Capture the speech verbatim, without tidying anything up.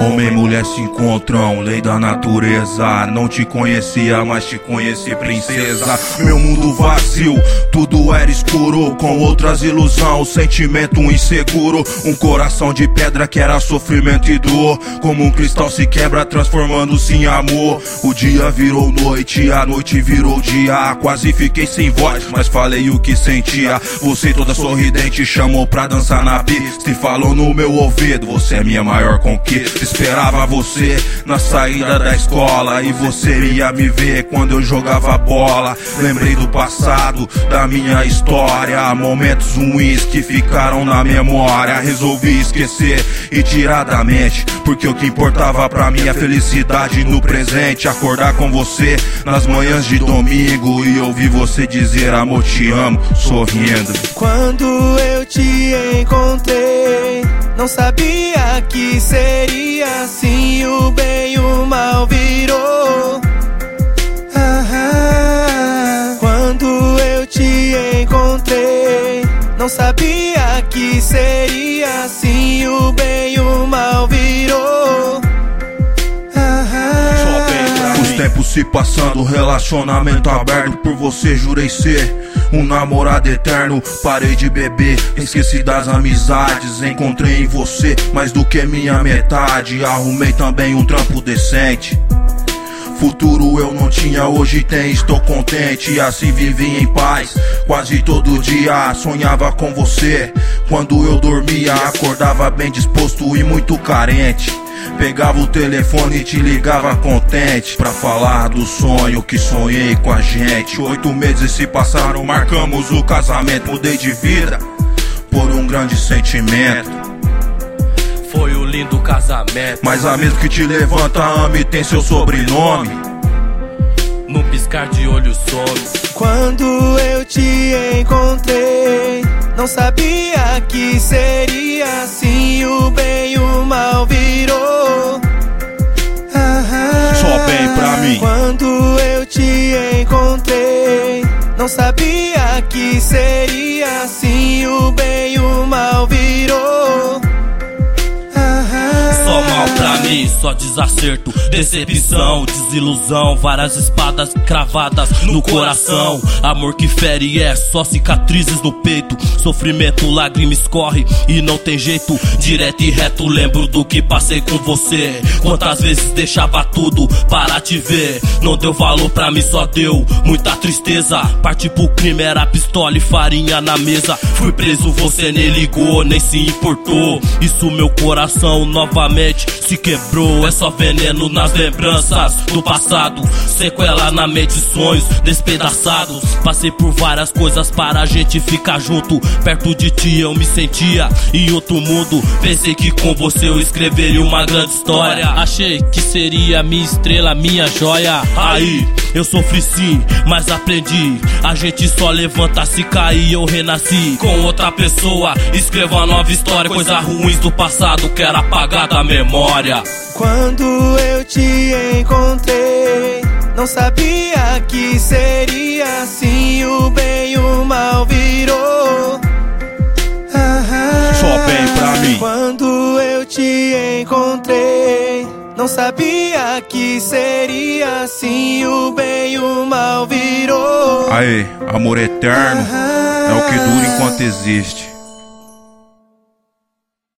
Homem e mulher se encontram, lei da natureza. Não te conhecia, mas te conheci, princesa. Meu mundo vazio, tudo era escuro, com outras ilusão, sentimento inseguro. Um coração de pedra que era sofrimento e dor, como um cristal se quebra, transformando-se em amor. O dia virou noite, a noite virou dia. Quase fiquei sem voz, mas falei o que sentia. Você toda sorridente chamou pra dançar na pista e falou no meu ouvido: você é minha maior conquista. Esperava você na saída da escola e você ia me ver quando eu jogava bola. Lembrei do passado, da minha história, momentos ruins que ficaram na memória. Resolvi esquecer e tirar da mente, porque o que importava pra mim é a felicidade no presente. Acordar com você nas manhãs de domingo e ouvir você dizer: amor, te amo, sorrindo. Quando eu te encontrei, não sabia que seria assim. O bem e o mal virou. Ah, quando eu te encontrei, não sabia que seria assim. O bem e o mal virou. Os tempos se passando, relacionamento aberto. Por você jurei ser um namorado eterno. Parei de beber, esqueci das amizades. Encontrei em você mais do que minha metade. Arrumei também um trampo decente. Futuro eu não tinha, hoje tem, estou contente. E assim vivi em paz, quase todo dia sonhava com você. Quando eu dormia, acordava bem disposto e muito carente. Pegava o telefone e te ligava contente, pra falar do sonho que sonhei com a gente. Oito meses se passaram, marcamos o casamento. Mudei de vida por um grande sentimento. Foi um lindo casamento, mas a mesma que te levanta, ame, tem seu sobrenome. Num piscar de olhos some. Quando eu te encontrei, não sabia que seria assim. O bem e o mal virou. Ah, só bem pra mim. Quando eu te encontrei, não sabia que seria assim. O bem e o mal virou. Só mal pra mim, só desacerto, decepção, desilusão. Várias espadas cravadas no coração. Amor que fere é só cicatrizes no peito. Sofrimento, lágrima escorre e não tem jeito. Direto e reto lembro do que passei com você. Quantas vezes deixava tudo para te ver. Não deu valor pra mim, só deu muita tristeza. Parti pro crime, era pistola e farinha na mesa. Fui preso, você nem ligou, nem se importou. Isso meu coração novamente se quebrou. É só veneno nas lembranças do passado, sequela na mente, sonhos despedaçados. Passei por várias coisas para a gente ficar junto. Perto de ti eu me sentia em outro mundo. Pensei que com você eu escreveria uma grande história. Achei que seria minha estrela, minha joia. Aí eu sofri sim, mas aprendi. A gente só levanta se cair, eu renasci com outra pessoa. Escrevo uma nova história, coisas ruins do passado quero apagar da memória. Quando eu te encontrei, não sabia que seria assim. O bem e o mal virou. Ah, só bem pra mim. Quando eu te encontrei, não sabia que seria assim. O bem e o mal virou. Aê, amor eterno é o que dura enquanto existe.